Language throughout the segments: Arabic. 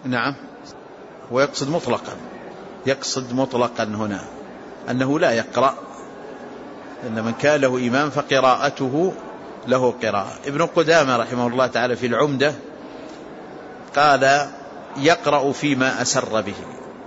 نعم، ويقصد مطلقا، يقصد مطلقا هنا أنه لا يقرأ، إن من كان له إمام فقراءته له قراءة. ابن قدامة رحمه الله تعالى في العمدة قال يقرأ فيما أسر به،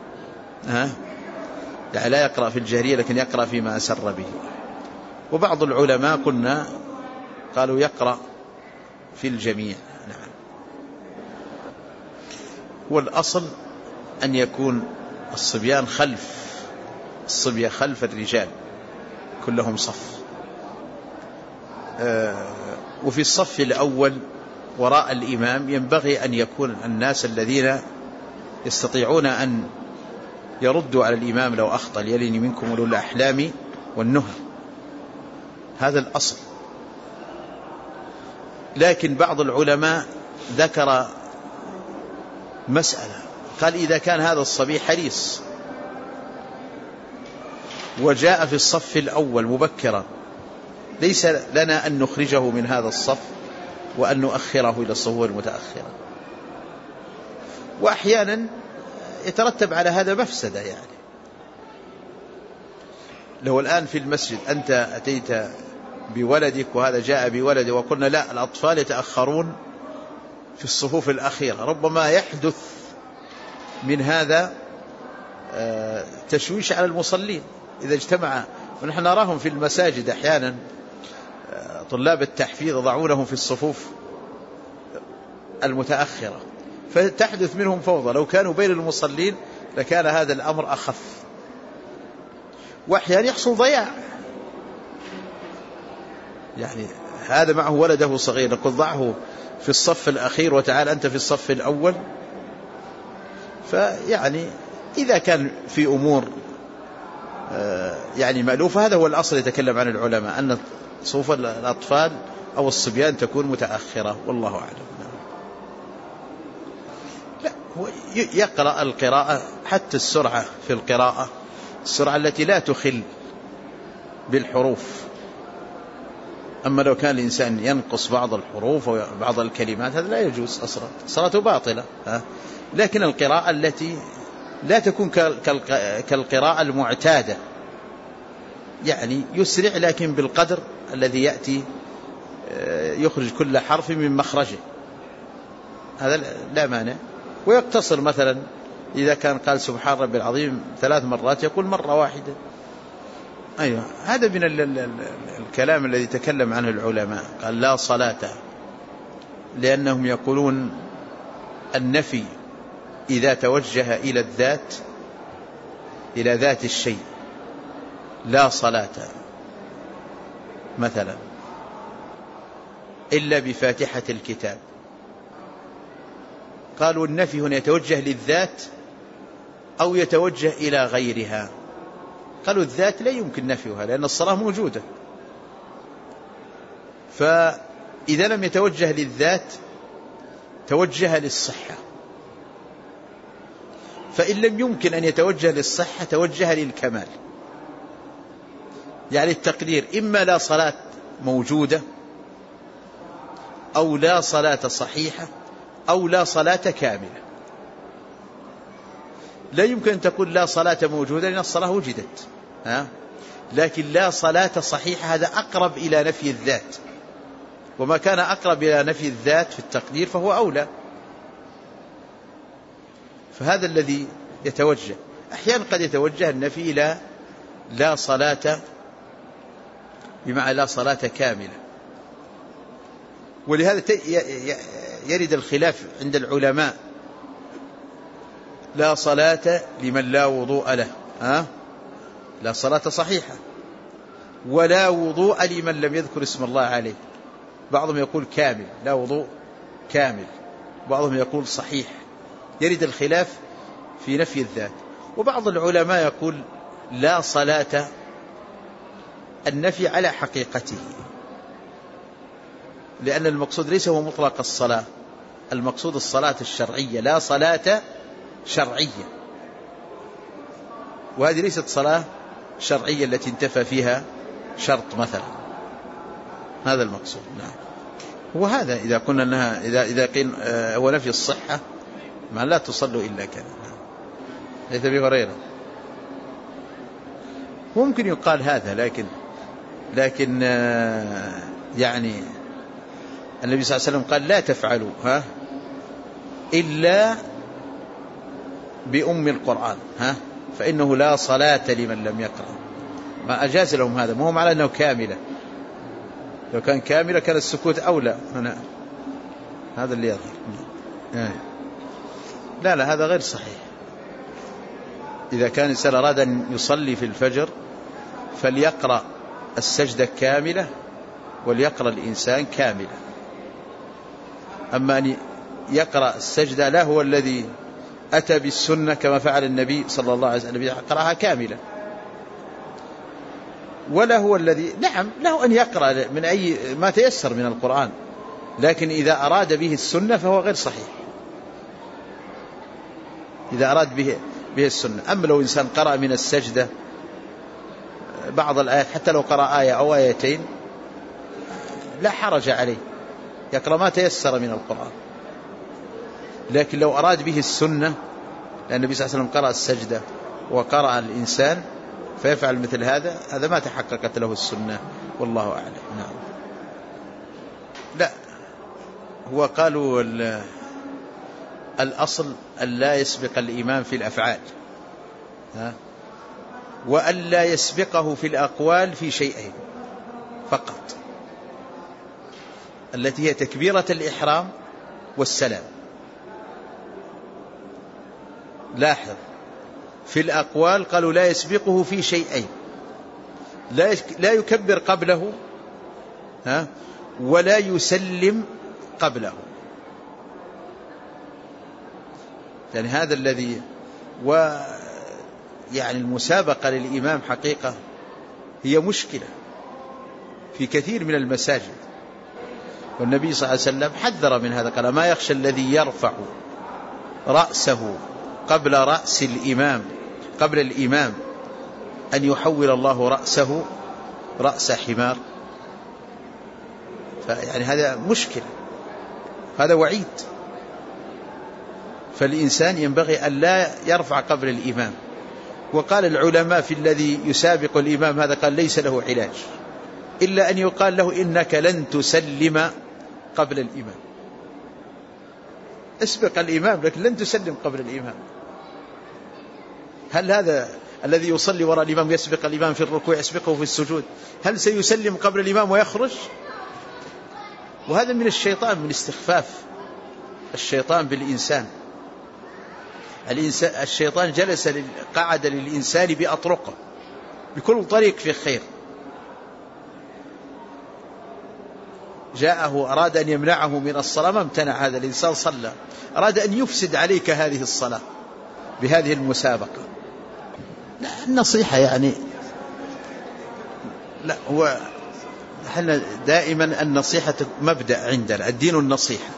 يعني لا يقرأ في الجهرية لكن يقرأ فيما أسر به. وبعض العلماء قالوا يقرأ في الجميع. نعم. والأصل أن يكون الصبيان خلف الرجال كلهم صف، وفي الصف الأول وراء الإمام ينبغي أن يكون الناس الذين يستطيعون أن يردوا على الإمام لو أخطأ، يلين منكم أولو الأحلام والنهى، هذا الأصل. لكن بعض العلماء ذكر مسألة، قال إذا كان هذا الصبي حريص وجاء في الصف الأول مبكرا ليس لنا أن نخرجه من هذا الصف وأن نؤخره إلى الصفوف المتأخرة. وأحيانا يترتب على هذا مفسدة، يعني لو الآن في المسجد أنت أتيت بولدك وهذا جاء بولده وقلنا لا الأطفال يتأخرون في الصفوف الأخيرة، ربما يحدث من هذا تشويش على المصلين إذا اجتمع. ونحن نراهم في المساجد أحيانا طلاب التحفيظ يضعونهم في الصفوف المتأخرة فتحدث منهم فوضى، لو كانوا بين المصلين لكان هذا الأمر أخف. وأحيانا يحصل ضياع، يعني هذا معه ولده صغير نقول ضعه في الصف الأخير وتعال أنت في الصف الأول. فيعني إذا كان في أمور يعني مألوفة هذا هو الأصل يتكلم عن العلماء، أن صفوف الأطفال أو الصبيان تكون متأخرة، والله أعلم. لا، هو يقرأ القراءة حتى السرعة في القراءة، السرعة التي لا تخل بالحروف. أما لو كان الإنسان ينقص بعض الحروف أو بعض الكلمات هذا لا يجوز أصلا، صلاته باطلة. لكن القراءة التي لا تكون كالقراءة المعتادة، يعني يسرع لكن بالقدر الذي يأتي يخرج كل حرف من مخرجه، هذا لا مانع. ويقتصر مثلا إذا كان قال سبحان ربي العظيم 3 مرات يقول مرة واحدة. أيوة، هذا من الكلام الذي تكلم عنه العلماء، قال لا صلاة، لأنهم يقولون النفي إذا توجه إلى الذات، إلى ذات الشيء، لا صلاة مثلا إلا بفاتحة الكتاب، قالوا النفي هنا يتوجه للذات أو يتوجه إلى غيرها. قالوا الذات لا يمكن نفيها لأن الصلاة موجودة، فإذا لم يتوجه للذات توجه للصحة، فإن لم يمكن أن يتوجه للصحة توجه للكمال. يعني التقدير إما لا صلاة موجودة أو لا صلاة صحيحة أو لا صلاة كاملة. لا يمكن أن تقول لا صلاة موجودة لأن الصلاة وجدت، لكن لا صلاة صحيحة هذا أقرب إلى نفي الذات، وما كان أقرب إلى نفي الذات في التقدير فهو أولى. فهذا الذي يتوجه. أحيانا قد يتوجه النفي إلى لا صلاة بمعنى لا صلاة كاملة، ولهذا يرد الخلاف عند العلماء، لا صلاة لمن لا وضوء له، لا صلاة صحيحة، ولا وضوء لمن لم يذكر اسم الله عليه. بعضهم يقول كامل، لا وضوء كامل، بعضهم يقول صحيح. يرد الخلاف في نفي الذات. وبعض العلماء يقول لا صلاة النفي على حقيقته، لأن المقصود ليس هو مطلق الصلاة، المقصود الصلاة الشرعية، لا صلاة شرعية، وهذه ليست صلاة شرعية التي انتفى فيها شرط مثلا، هذا المقصود. نعم. وهذا إذا قلنا أنها إذا قيل هو نفي الصحة ما لا تصلوا إلا كذا. حديث أبي هريرة. ممكن يقال هذا، لكن يعني النبي صلى الله عليه وسلم قال لا تفعلوا إلا بأم القرآن فإنه لا صلاة لمن لم يقرأ. ما أجاز لهم هذا، ما هو على أنه كاملة. لو كان كاملة كان السكوت أولى. هذا اللي يظهر. لا هذا غير صحيح. إذا كان الإنسان أراد أن يصلي في الفجر فليقرأ السجدة كاملة وليقرأ الإنسان كاملة. أما أن يقرأ السجدة لا هو الذي أتى بالسنة كما فعل النبي صلى الله عليه وسلم، قرأها كاملة. ولا هو الذي نعم له أن يقرأ من أي ما تيسر من القرآن، لكن إذا أراد به السنة فهو غير صحيح. إذا أراد به السنة. أما لو إنسان قرأ من السجدة بعض الآيات حتى لو قرأ آية أو آيتين لا حرج عليه، يقرأ ما تيسر من القرآن. لكن لو أراد به السنة، لأن النبي صلى الله عليه وسلم قرأ السجدة وقرأ الإنسان فيفعل مثل هذا ما تحققت له السنة، والله أعلم. نعم. لا هو قالوا الأصل أن لا يسبق الإمام في الأفعال وأن لا يسبقه في الأقوال في شيئين فقط، التي هي تكبيرة الإحرام والسلام. لاحظ في الأقوال قالوا لا يسبقه في شيئين، لا يكبر قبله ولا يسلم قبله. يعني هذا الذي يعني المسابقة للإمام حقيقة هي مشكلة في كثير من المساجد، والنبي صلى الله عليه وسلم حذر من هذا، قال ما يخشى الذي يرفع رأسه قبل رأس الإمام قبل الإمام أن يحول الله رأسه رأس حمار. يعني هذا مشكلة، هذا وعيد. فالإنسان ينبغي أن لا يرفع قبل الإمام. وقال العلماء في الذي يسابق الإمام هذا قال ليس له علاج إلا أن يقال له إنك لن تسلم قبل الإمام. اسبق الإمام لكن لن تسلم قبل الإمام. هل هذا الذي يصلي وراء الإمام يسبق الإمام في الركوع يسبقه في السجود، هل سيسلم قبل الإمام ويخرج؟ وهذا من الشيطان، من استخفاف الشيطان بالإنسان. الشيطان قعد للإنسان بأطرقه، بكل طريق في خير. جاءه أراد أن يمنعه من الصلاة ما امتنع، هذا الإنسان صلى. أراد أن يفسد عليك هذه الصلاة بهذه المسابقة. لا النصيحة يعني لا، هو احنا دائما النصيحة مبدأ عندنا، الدين النصيحة.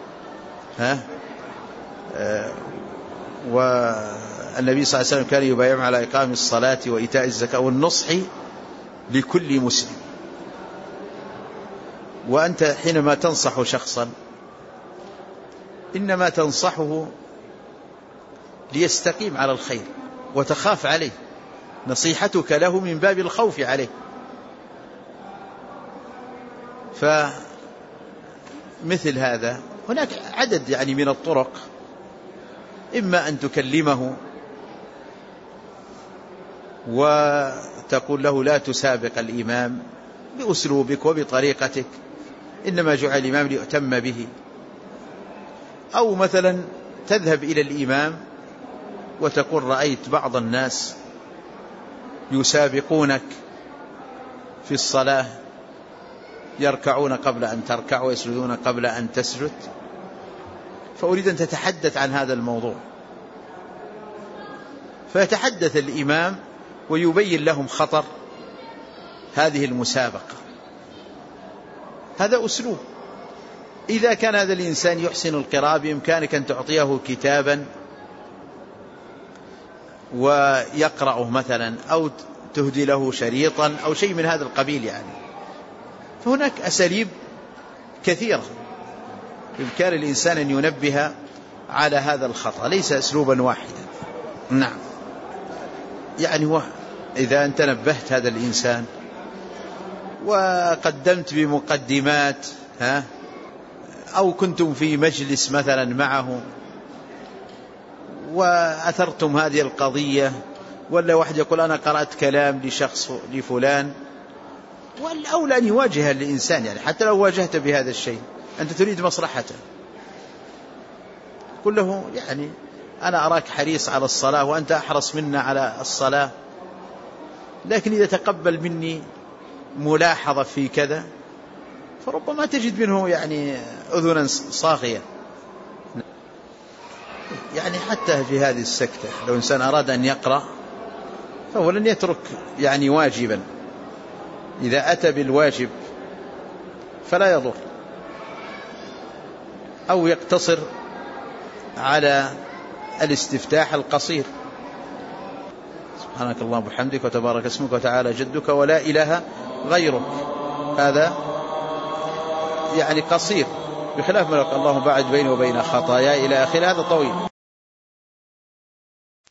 والنبي صلى الله عليه وسلم كان يبايعهم على إقام الصلاة وإيتاء الزكاة والنصح لكل مسلم. وأنت حينما تنصح شخصا إنما تنصحه ليستقيم على الخير وتخاف عليه، نصيحتك له من باب الخوف عليه. فمثل هذا هناك عدد يعني من الطرق، إما أن تكلمه وتقول له لا تسابق الإمام بأسلوبك وبطريقتك، إنما جعل الإمام ليؤتم به. أو مثلا تذهب إلى الإمام وتقول رأيت بعض الناس يسابقونك في الصلاة، يركعون قبل أن تركع ويسجدون قبل أن تسجد، فأريد أن تتحدث عن هذا الموضوع. فيتحدث الإمام ويبين لهم خطر هذه المسابقة. هذا أسلوب. إذا كان هذا الإنسان يحسن القراءة بإمكانك أن تعطيه كتابا ويقرأه مثلا، أو تهدي له شريطا أو شيء من هذا القبيل يعني. فهناك أساليب كثيرة بإمكان الإنسان أن ينبه على هذا الخطأ، ليس أسلوبا واحدا. نعم، يعني إذا أنت نبهت هذا الإنسان وقدمت بمقدمات أو كنتم في مجلس مثلا معه وأثرتم هذه القضية، ولا واحد يقول أنا قرأت كلام لشخص لفلان، والأولى أن يواجه الإنسان، يعني حتى لو واجهت بهذا الشيء أنت تريد مصلحته، قل له يعني أنا أراك حريص على الصلاة وأنت أحرص منا على الصلاة، لكن إذا تقبل مني ملاحظة في كذا فربما تجد منه يعني أذنا صاغية. يعني حتى في هذه السكتة لو إنسان أراد أن يقرأ فهو لن يترك يعني واجبا، إذا أتى بالواجب فلا يضر، أو يقتصر على الاستفتاح القصير. سبحانك اللهم وبحمدك وتبارك اسمك وتعالى جدك ولا إله غيرك، هذا يعني قصير، بخلاف ما اللهم باعد بيني وبين خطاياي إلى آخر، هذا طويل.